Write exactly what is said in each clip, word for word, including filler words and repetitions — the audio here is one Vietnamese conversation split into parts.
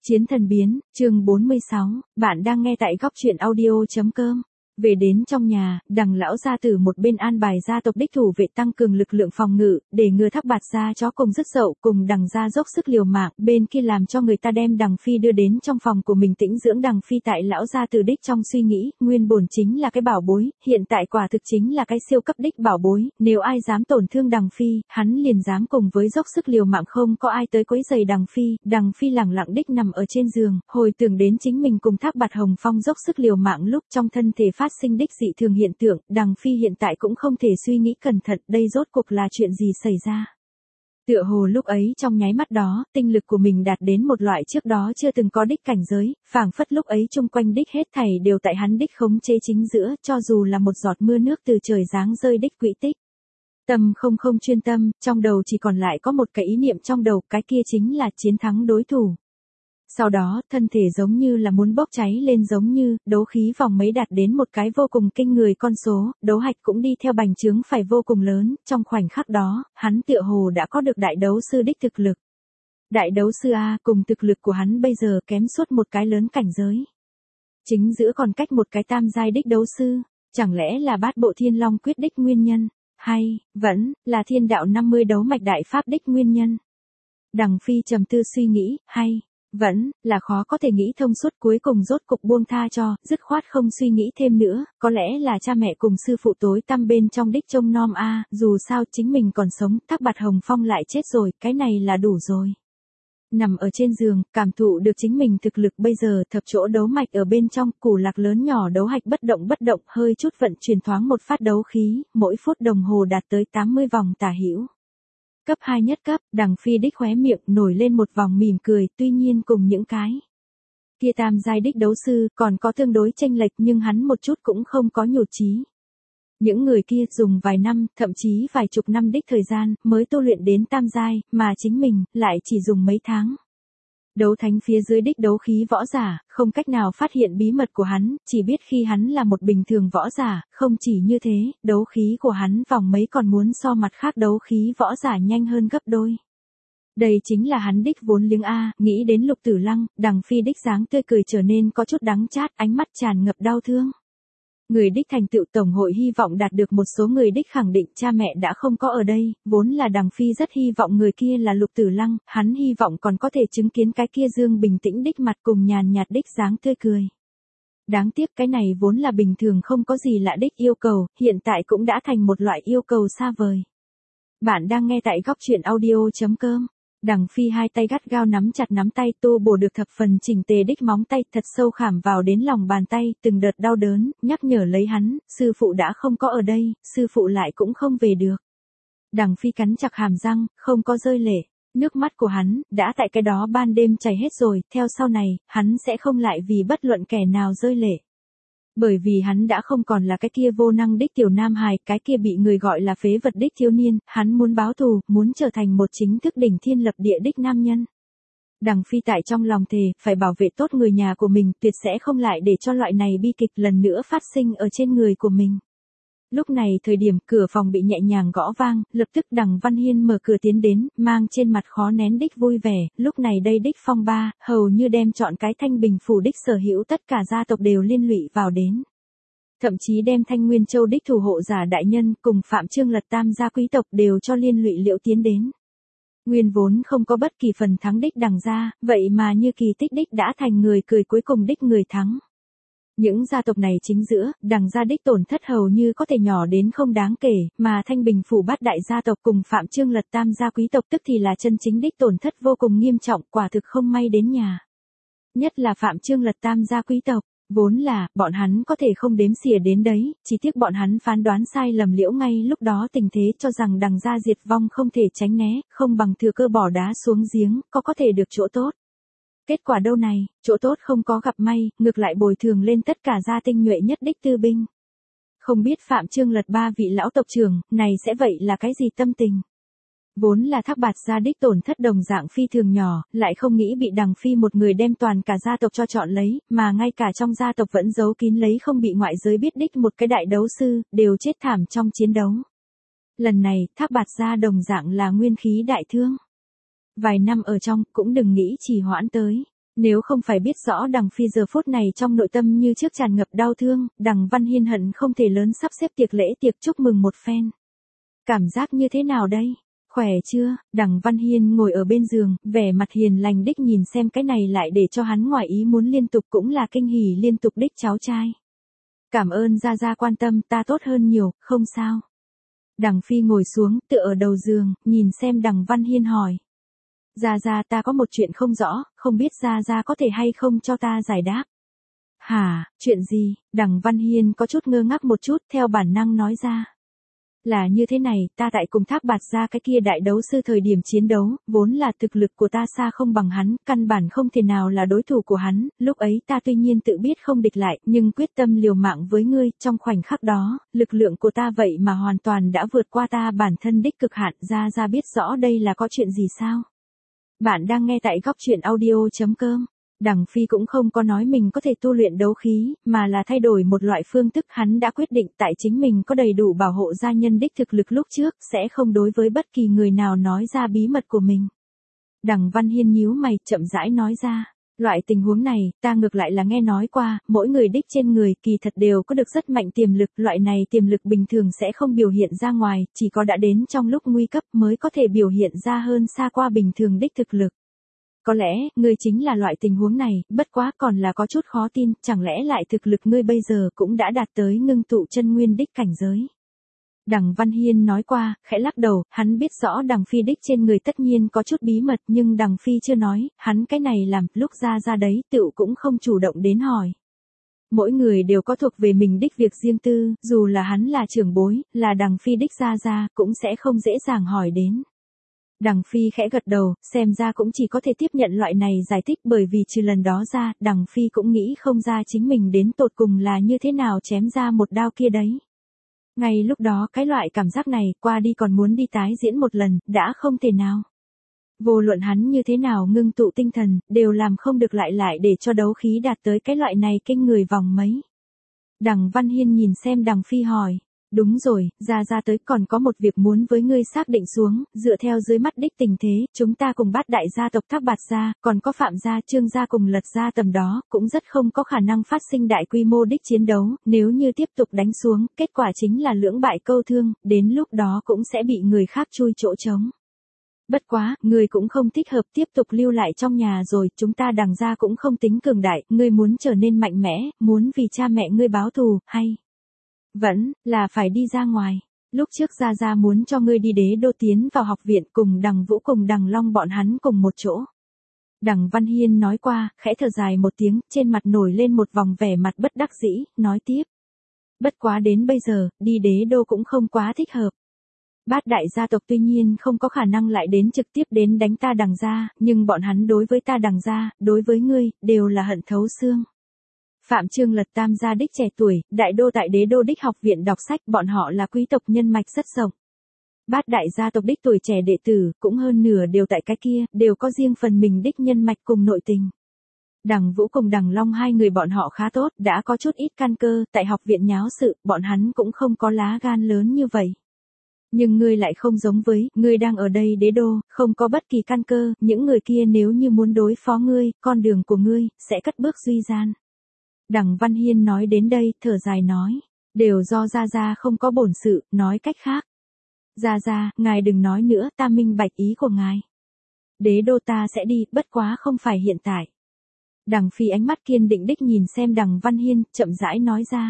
Chiến thần biến, chương bốn mươi sáu, bạn đang nghe tại góc truyện audio chấm com. Về đến trong nhà, Đằng lão gia tử một bên an bài gia tộc đích thủ vệ tăng cường lực lượng phòng ngự, để ngừa Thác Bạt gia chó cùng dứt dậu, cùng Đằng gia dốc sức liều mạng, bên kia làm cho người ta đem Đằng phi đưa đến trong phòng của mình tĩnh dưỡng. Đằng phi tại lão gia tử đích trong suy nghĩ, nguyên bổn chính là cái bảo bối, hiện tại quả thực chính là cái siêu cấp đích bảo bối, nếu ai dám tổn thương Đằng phi, hắn liền dám cùng với dốc sức liều mạng, không có ai tới quấy rầy Đằng phi. Đằng phi lẳng lặng đích nằm ở trên giường, hồi tưởng đến chính mình cùng Thác Bạt Hồng Phong dốc sức liều mạng lúc trong thân thể phát sinh đích dị thường hiện tượng, Đằng phi hiện tại cũng không thể suy nghĩ cẩn thận, đây rốt cuộc là chuyện gì xảy ra. Tựa hồ lúc ấy trong nháy mắt đó, tinh lực của mình đạt đến một loại trước đó chưa từng có đích cảnh giới, phảng phất lúc ấy chung quanh đích hết thảy đều tại hắn đích khống chế chính giữa, cho dù là một giọt mưa nước từ trời giáng rơi đích quỹ tích. Tâm không không chuyên tâm, trong đầu chỉ còn lại có một cái ý niệm trong đầu, cái kia chính là chiến thắng đối thủ. Sau đó, thân thể giống như là muốn bốc cháy lên, giống như, đấu khí vòng mấy đạt đến một cái vô cùng kinh người con số, đấu hạch cũng đi theo bành trướng phải vô cùng lớn, trong khoảnh khắc đó, hắn tựa hồ đã có được đại đấu sư đích thực lực. Đại đấu sư A cùng thực lực của hắn bây giờ kém suốt một cái lớn cảnh giới. Chính giữa còn cách một cái tam giai đích đấu sư, chẳng lẽ là bát bộ thiên long quyết đích nguyên nhân, hay, vẫn, là thiên đạo năm mươi đấu mạch đại pháp đích nguyên nhân. Đằng phi trầm tư suy nghĩ, hay, vẫn, là khó có thể nghĩ thông suốt, cuối cùng rốt cục buông tha cho, dứt khoát không suy nghĩ thêm nữa, có lẽ là cha mẹ cùng sư phụ tối tăm bên trong đích trông nom a, dù sao chính mình còn sống, Thác Bạt Hồng Phong lại chết rồi, cái này là đủ rồi. Nằm ở trên giường, cảm thụ được chính mình thực lực bây giờ, thập chỗ đấu mạch ở bên trong, củ lạc lớn nhỏ đấu hạch bất động bất động, hơi chút vận chuyển thoáng một phát đấu khí, mỗi phút đồng hồ đạt tới tám mươi vòng tả hữu. Cấp hai nhất cấp, Đằng phi đích khóe miệng nổi lên một vòng mỉm cười, tuy nhiên cùng những cái kia tam giai đích đấu sư còn có tương đối chênh lệch, nhưng hắn một chút cũng không có nhụt chí. Những người kia dùng vài năm, thậm chí vài chục năm đích thời gian mới tu luyện đến tam giai, mà chính mình lại chỉ dùng mấy tháng. Đấu thánh phía dưới đích đấu khí võ giả, không cách nào phát hiện bí mật của hắn, chỉ biết khi hắn là một bình thường võ giả, không chỉ như thế, đấu khí của hắn vòng mấy còn muốn so mặt khác đấu khí võ giả nhanh hơn gấp đôi. Đây chính là hắn đích vốn liếng A, nghĩ đến Lục Tử Lăng, Đằng phi đích dáng tươi cười trở nên có chút đắng chát, ánh mắt tràn ngập đau thương. Người đích thành tựu tổng hội hy vọng đạt được một số người đích khẳng định cha mẹ đã không có ở đây, vốn là Đằng phi rất hy vọng người kia là Lục Tử Lăng, hắn hy vọng còn có thể chứng kiến cái kia dương bình tĩnh đích mặt cùng nhàn nhạt đích dáng tươi cười. Đáng tiếc cái này vốn là bình thường không có gì lạ đích yêu cầu, hiện tại cũng đã thành một loại yêu cầu xa vời. Bạn đang nghe tại góc truyện audio chấm com. Đằng phi hai tay gắt gao nắm chặt nắm tay, tô bổ được thập phần chỉnh tề đích móng tay thật sâu khảm vào đến lòng bàn tay, từng đợt đau đớn, nhắc nhở lấy hắn, sư phụ đã không có ở đây, sư phụ lại cũng không về được. Đằng phi cắn chặt hàm răng, không có rơi lệ, nước mắt của hắn, đã tại cái đó ban đêm chảy hết rồi, theo sau này, hắn sẽ không lại vì bất luận kẻ nào rơi lệ. Bởi vì hắn đã không còn là cái kia vô năng đích tiểu nam hài, cái kia bị người gọi là phế vật đích thiếu niên, hắn muốn báo thù, muốn trở thành một chính thức đỉnh thiên lập địa đích nam nhân. Đằng phi tại trong lòng thề, phải bảo vệ tốt người nhà của mình, tuyệt sẽ không lại để cho loại này bi kịch lần nữa phát sinh ở trên người của mình. Lúc này thời điểm cửa phòng bị nhẹ nhàng gõ vang, lập tức Đằng Văn Hiên mở cửa tiến đến, mang trên mặt khó nén đích vui vẻ, lúc này đây đích phong ba, hầu như đem chọn cái Thanh Bình phủ đích sở hữu tất cả gia tộc đều liên lụy vào đến. Thậm chí đem Thanh Nguyên Châu đích thủ hộ giả đại nhân cùng Phạm Trương Lật tam gia quý tộc đều cho liên lụy liễu tiến đến. Nguyên vốn không có bất kỳ phần thắng đích Đằng gia, vậy mà như kỳ tích đích đã thành người cười cuối cùng đích người thắng. Những gia tộc này chính giữa, Đằng gia đích tổn thất hầu như có thể nhỏ đến không đáng kể, mà Thanh Bình phủ bát đại gia tộc cùng Phạm Trương Lật tam gia quý tộc tức thì là chân chính đích tổn thất vô cùng nghiêm trọng, quả thực không may đến nhà. Nhất là Phạm Trương Lật tam gia quý tộc, vốn là, bọn hắn có thể không đếm xỉa đến đấy, chỉ tiếc bọn hắn phán đoán sai lầm liễu ngay lúc đó tình thế, cho rằng Đằng gia diệt vong không thể tránh né, không bằng thừa cơ bỏ đá xuống giếng, có có thể được chỗ tốt. Kết quả đâu này, chỗ tốt không có gặp may, ngược lại bồi thường lên tất cả gia tinh nhuệ nhất đích tư binh. Không biết Phạm Trương Lật ba vị lão tộc trưởng, này sẽ vậy là cái gì tâm tình? Vốn là Thác Bạt gia đích tổn thất đồng dạng phi thường nhỏ, lại không nghĩ bị Đằng phi một người đem toàn cả gia tộc cho chọn lấy, mà ngay cả trong gia tộc vẫn giấu kín lấy không bị ngoại giới biết đích một cái đại đấu sư, đều chết thảm trong chiến đấu. Lần này, Thác Bạt gia đồng dạng là nguyên khí đại thương. Vài năm ở trong, cũng đừng nghĩ trì hoãn tới. Nếu không phải biết rõ Đằng Phi giờ phút này trong nội tâm như trước tràn ngập đau thương, Đằng Văn Hiên hận không thể lớn sắp xếp tiệc lễ tiệc chúc mừng một phen. Cảm giác như thế nào đây? Khỏe chưa? Đằng Văn Hiên ngồi ở bên giường, vẻ mặt hiền lành đích nhìn xem cái này lại để cho hắn ngoài ý muốn liên tục cũng là kinh hỉ liên tục đích cháu trai. Cảm ơn Gia Gia quan tâm, ta tốt hơn nhiều, không sao. Đằng Phi ngồi xuống, tựa ở đầu giường, nhìn xem Đằng Văn Hiên hỏi. Gia Gia ta có một chuyện không rõ, không biết Gia Gia có thể hay không cho ta giải đáp. Hả, chuyện gì? Đằng Văn Hiên có chút ngơ ngác một chút, theo bản năng nói ra. Là như thế này, ta tại cùng Thác Bạt Gia cái kia đại đấu sư thời điểm chiến đấu, vốn là thực lực của ta xa không bằng hắn, căn bản không thể nào là đối thủ của hắn, lúc ấy ta tuy nhiên tự biết không địch lại, nhưng quyết tâm liều mạng với ngươi, trong khoảnh khắc đó, lực lượng của ta vậy mà hoàn toàn đã vượt qua ta bản thân đích cực hạn. Ra Ra biết rõ đây là có chuyện gì sao? Bạn đang nghe tại góc truyện audio chấm com. Đằng Phi cũng không có nói mình có thể tu luyện đấu khí, mà là thay đổi một loại phương thức. Hắn đã quyết định tại chính mình có đầy đủ bảo hộ gia nhân đích thực lực lúc trước, sẽ không đối với bất kỳ người nào nói ra bí mật của mình. Đằng Văn Hiên nhíu mày, chậm rãi nói ra. Loại tình huống này, ta ngược lại là nghe nói qua, mỗi người đích trên người kỳ thật đều có được rất mạnh tiềm lực, loại này tiềm lực bình thường sẽ không biểu hiện ra ngoài, chỉ có đã đến trong lúc nguy cấp mới có thể biểu hiện ra hơn xa qua bình thường đích thực lực. Có lẽ, ngươi chính là loại tình huống này, bất quá còn là có chút khó tin, chẳng lẽ lại thực lực ngươi bây giờ cũng đã đạt tới ngưng tụ chân nguyên đích cảnh giới. Đằng Văn Hiên nói qua, khẽ lắc đầu, hắn biết rõ Đằng Phi đích trên người tất nhiên có chút bí mật, nhưng Đằng Phi chưa nói, hắn cái này làm, lúc ra ra đấy, tựu cũng không chủ động đến hỏi. Mỗi người đều có thuộc về mình đích việc riêng tư, dù là hắn là trưởng bối, là Đằng Phi đích ra ra, cũng sẽ không dễ dàng hỏi đến. Đằng Phi khẽ gật đầu, xem ra cũng chỉ có thể tiếp nhận loại này giải thích, bởi vì trừ lần đó ra, Đằng Phi cũng nghĩ không ra chính mình đến tột cùng là như thế nào chém ra một đao kia đấy. Ngay lúc đó cái loại cảm giác này, qua đi còn muốn đi tái diễn một lần, đã không thể nào. Vô luận hắn như thế nào ngưng tụ tinh thần, đều làm không được lại lại để cho đấu khí đạt tới cái loại này kinh người vòng mấy. Đằng Văn Hiên nhìn xem Đằng Phi hỏi. Đúng rồi, ra ra tới còn có một việc muốn với ngươi xác định xuống, dựa theo dưới mắt đích tình thế, chúng ta cùng Bát đại gia tộc Thác Bạt Gia, còn có Phạm gia, Trương gia cùng Lật gia tầm đó, cũng rất không có khả năng phát sinh đại quy mô đích chiến đấu, nếu như tiếp tục đánh xuống, kết quả chính là lưỡng bại câu thương, đến lúc đó cũng sẽ bị người khác chui chỗ trống. Bất quá, ngươi cũng không thích hợp tiếp tục lưu lại trong nhà rồi, chúng ta Đằng gia cũng không tính cường đại, ngươi muốn trở nên mạnh mẽ, muốn vì cha mẹ ngươi báo thù, hay vẫn là phải đi ra ngoài. Lúc trước Gia Gia muốn cho ngươi đi Đế Đô tiến vào học viện cùng Đằng Vũ cùng Đằng Long bọn hắn cùng một chỗ. Đằng Văn Hiên nói qua, khẽ thở dài một tiếng, trên mặt nổi lên một vòng vẻ mặt bất đắc dĩ, nói tiếp. Bất quá đến bây giờ, đi Đế Đô cũng không quá thích hợp. Bát đại gia tộc tuy nhiên không có khả năng lại đến trực tiếp đến đánh ta Đằng gia, nhưng bọn hắn đối với ta Đằng gia, đối với ngươi, đều là hận thấu xương. Phạm Trương Lật tam gia đích trẻ tuổi, đại đô tại Đế Đô đích học viện đọc sách, bọn họ là quý tộc nhân mạch rất rộng. Bát đại gia tộc đích tuổi trẻ đệ tử, cũng hơn nửa đều tại cái kia, đều có riêng phần mình đích nhân mạch cùng nội tình. Đằng Vũ cùng Đằng Long hai người bọn họ khá tốt, đã có chút ít căn cơ, tại học viện nháo sự, bọn hắn cũng không có lá gan lớn như vậy. Nhưng ngươi lại không giống với, ngươi đang ở đây Đế Đô, không có bất kỳ căn cơ, những người kia nếu như muốn đối phó ngươi, con đường của ngươi, sẽ cất bước duy gian. Đằng Văn Hiên nói đến đây, thở dài nói, đều do Gia Gia không có bổn sự, nói cách khác. Gia Gia, ngài đừng nói nữa, ta minh bạch ý của ngài. Đế Đô ta sẽ đi, bất quá không phải hiện tại. Đằng Phi ánh mắt kiên định đích nhìn xem Đằng Văn Hiên, chậm rãi nói ra.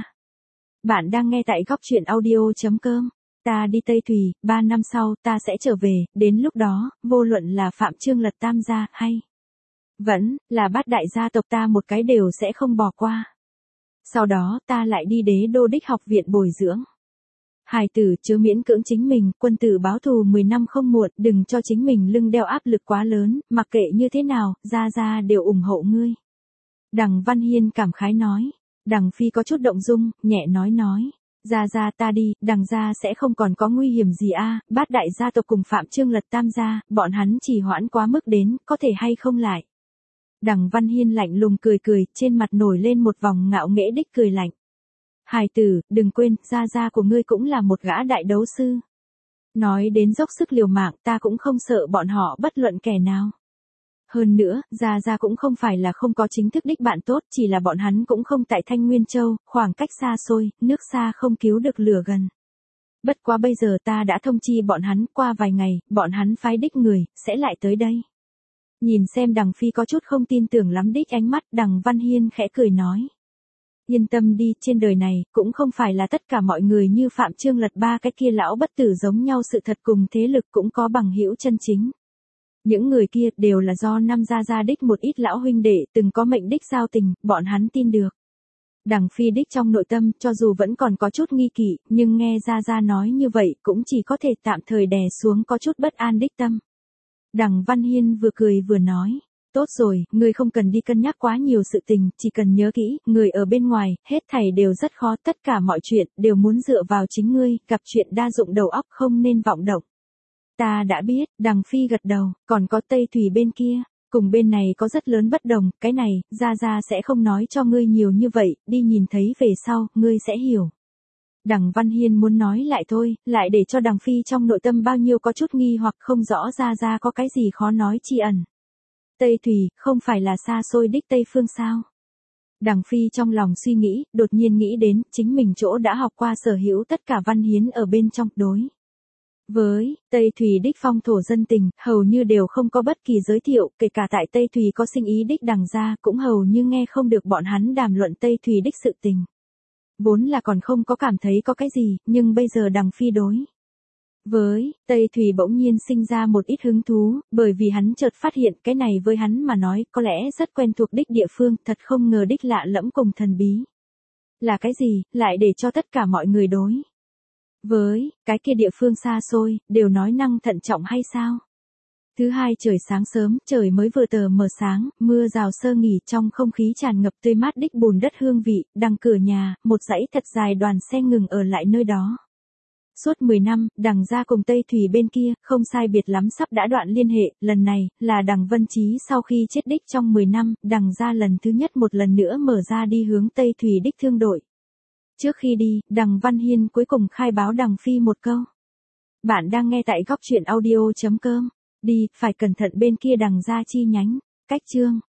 Bạn đang nghe tại góc truyện audio chấm com. Ta đi Tây Thùy, ba năm sau, ta sẽ trở về, đến lúc đó, vô luận là Phạm Trương Lật tam gia, hay vẫn là Bát đại gia tộc ta một cái đều sẽ không bỏ qua. Sau đó, ta lại đi Đế Đô đích học viện bồi dưỡng. Hài tử chớ miễn cưỡng chính mình, quân tử báo thù mười năm không muộn, đừng cho chính mình lưng đeo áp lực quá lớn, mặc kệ như thế nào, Gia Gia đều ủng hộ ngươi. Đằng Văn Hiên cảm khái nói. Đằng Phi có chút động dung, nhẹ nói nói. Gia Gia ta đi, Đằng gia sẽ không còn có nguy hiểm gì a. Bát đại gia tộc cùng Phạm Trương Lật tam gia, bọn hắn chỉ hoãn quá mức đến, có thể hay không lại. Đằng Văn Hiên lạnh lùng cười cười, trên mặt nổi lên một vòng ngạo nghễ đích cười lạnh. Hài tử, đừng quên, Gia Gia của ngươi cũng là một gã đại đấu sư. Nói đến dốc sức liều mạng, ta cũng không sợ bọn họ bất luận kẻ nào. Hơn nữa, Gia Gia cũng không phải là không có chính thức đích bạn tốt, chỉ là bọn hắn cũng không tại Thanh Nguyên Châu, khoảng cách xa xôi, nước xa không cứu được lửa gần. Bất quá bây giờ ta đã thông chi bọn hắn, qua vài ngày, bọn hắn phái đích người, sẽ lại tới đây. Nhìn xem Đằng Phi có chút không tin tưởng lắm đích ánh mắt, Đằng Văn Hiên khẽ cười nói. Yên tâm đi, trên đời này, cũng không phải là tất cả mọi người như Phạm Trương Lật Ba cái kia lão bất tử giống nhau, sự thật cùng thế lực cũng có bằng hữu chân chính. Những người kia đều là do năm Gia Gia đích một ít lão huynh đệ từng có mệnh đích giao tình, bọn hắn tin được. Đằng Phi đích trong nội tâm, cho dù vẫn còn có chút nghi kỵ, nhưng nghe Gia Gia nói như vậy cũng chỉ có thể tạm thời đè xuống có chút bất an đích tâm. Đằng Văn Hiên vừa cười vừa nói, tốt rồi, ngươi không cần đi cân nhắc quá nhiều sự tình, chỉ cần nhớ kỹ, người ở bên ngoài, hết thảy đều rất khó, tất cả mọi chuyện, đều muốn dựa vào chính ngươi, gặp chuyện đa dụng đầu óc không nên vọng động. Ta đã biết, Đằng Phi gật đầu, còn có Tây Thủy bên kia, cùng bên này có rất lớn bất đồng, cái này, Gia Gia sẽ không nói cho ngươi nhiều như vậy, đi nhìn thấy về sau, ngươi sẽ hiểu. Đằng Văn Hiên muốn nói lại thôi, lại để cho Đằng Phi trong nội tâm bao nhiêu có chút nghi hoặc không rõ Gia Gia có cái gì khó nói chi ẩn. Tây Thủy, không phải là xa xôi đích Tây Phương sao? Đằng Phi trong lòng suy nghĩ, đột nhiên nghĩ đến, chính mình chỗ đã học qua sở hữu tất cả văn hiến ở bên trong, đối. Với, Tây Thủy đích phong thổ dân tình, hầu như đều không có bất kỳ giới thiệu, kể cả tại Tây Thủy có sinh ý đích Đằng gia cũng hầu như nghe không được bọn hắn đàm luận Tây Thủy đích sự tình. Vốn là còn không có cảm thấy có cái gì, nhưng bây giờ Đằng Phi đối. Với, Tây Thủy bỗng nhiên sinh ra một ít hứng thú, bởi vì hắn chợt phát hiện cái này với hắn mà nói có lẽ rất quen thuộc đích địa phương, thật không ngờ đích lạ lẫm cùng thần bí. Là cái gì, lại để cho tất cả mọi người đối. Với, cái kia địa phương xa xôi, đều nói năng thận trọng hay sao? Thứ hai trời sáng sớm, trời mới vừa tờ mờ sáng, mưa rào sơ nghỉ trong không khí tràn ngập tươi mát đích bùn đất hương vị, đằng cửa nhà, một dãy thật dài đoàn xe ngừng ở lại nơi đó. Suốt mười năm, Đằng gia cùng Tây Thủy bên kia, không sai biệt lắm sắp đã đoạn liên hệ, lần này, là Đằng Vân Chí sau khi chết đích trong mười năm, Đằng gia lần thứ nhất một lần nữa mở ra đi hướng Tây Thủy đích thương đội. Trước khi đi, Đằng Văn Hiên cuối cùng khai báo Đằng Phi một câu. Bạn đang nghe tại góc truyện audio chấm com. Đi, phải cẩn thận bên kia Đằng gia chi nhánh. Cách chương.